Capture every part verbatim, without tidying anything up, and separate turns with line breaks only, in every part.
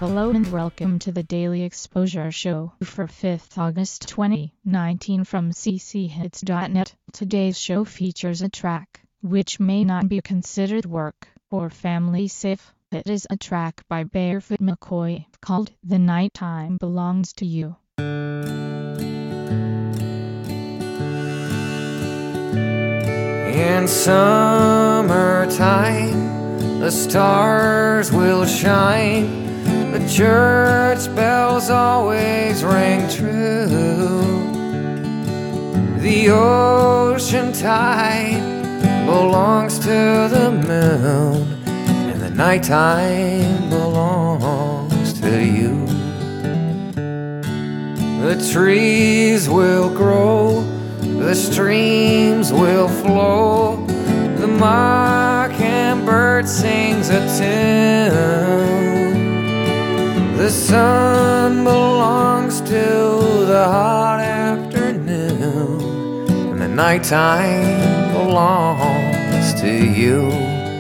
Hello and welcome to the Daily Exposure Show for fifth August twenty nineteen from c c hits dot net. Today's show features a track which may not be considered work or family safe. It is a track by Barefoot McCoy called The Nighttime Belongs to You.
In summertime, the stars will shine. The church bells always ring true. The ocean tide belongs to the moon, and the nighttime belongs to you. The trees will grow, the streams will flow, the mockingbird sings a tune. The sun belongs to the hot afternoon, and the nighttime belongs to you.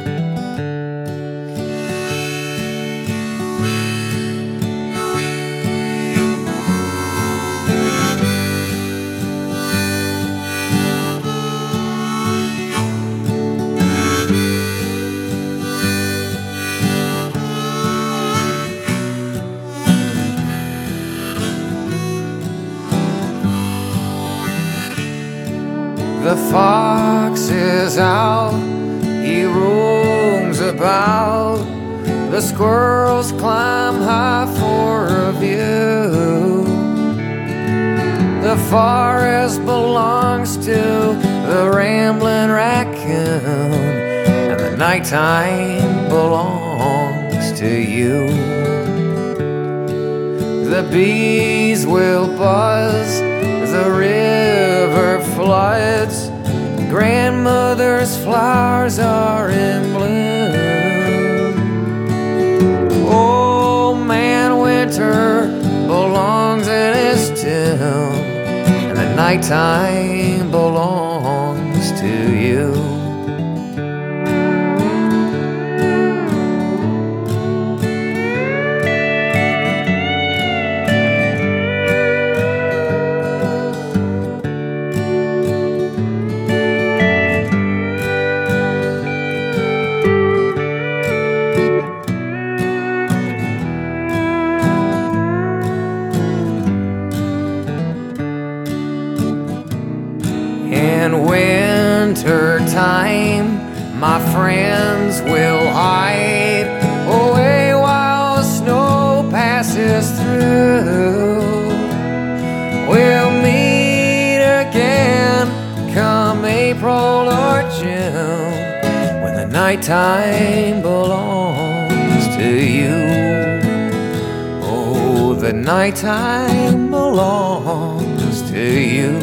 The fox is out, he roams about. The squirrels climb high for a view. The forest belongs to the rambling raccoon, and the nighttime belongs to you. The bees will buzz, the river floods, grandmother's flowers are in bloom. Old man winter belongs in his tomb, and the nighttime belongs to you. In winter time, my friends will hide away while the snow passes through. We'll meet again come April or June, when the nighttime belongs to you. Oh, the nighttime belongs to you.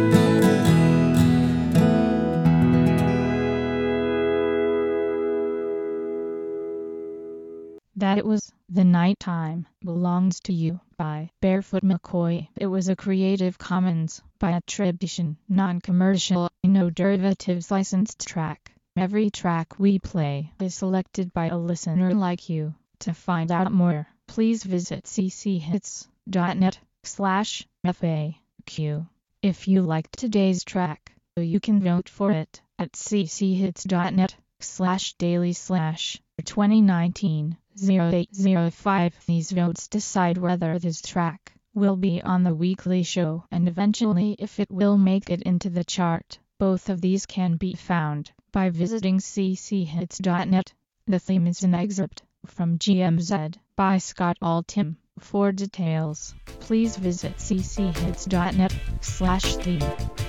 That it was The Nighttime Belongs to You by Barefoot McCoy. It was a Creative Commons by attribution, non-commercial, no derivatives licensed track. Every track we play is selected by a listener like you. To find out more, please visit c c hits dot net slash F A Q. If you liked today's track, you can vote for it at c c hits dot net slash daily slash twenty nineteen oh eight oh five. These votes decide whether this track will be on the weekly show and eventually if it will make it into the chart. Both of these can be found by visiting c c hits dot net. The theme is an excerpt from G M Z by Scott Altham. For details, please visit c c hits dot net slash theme.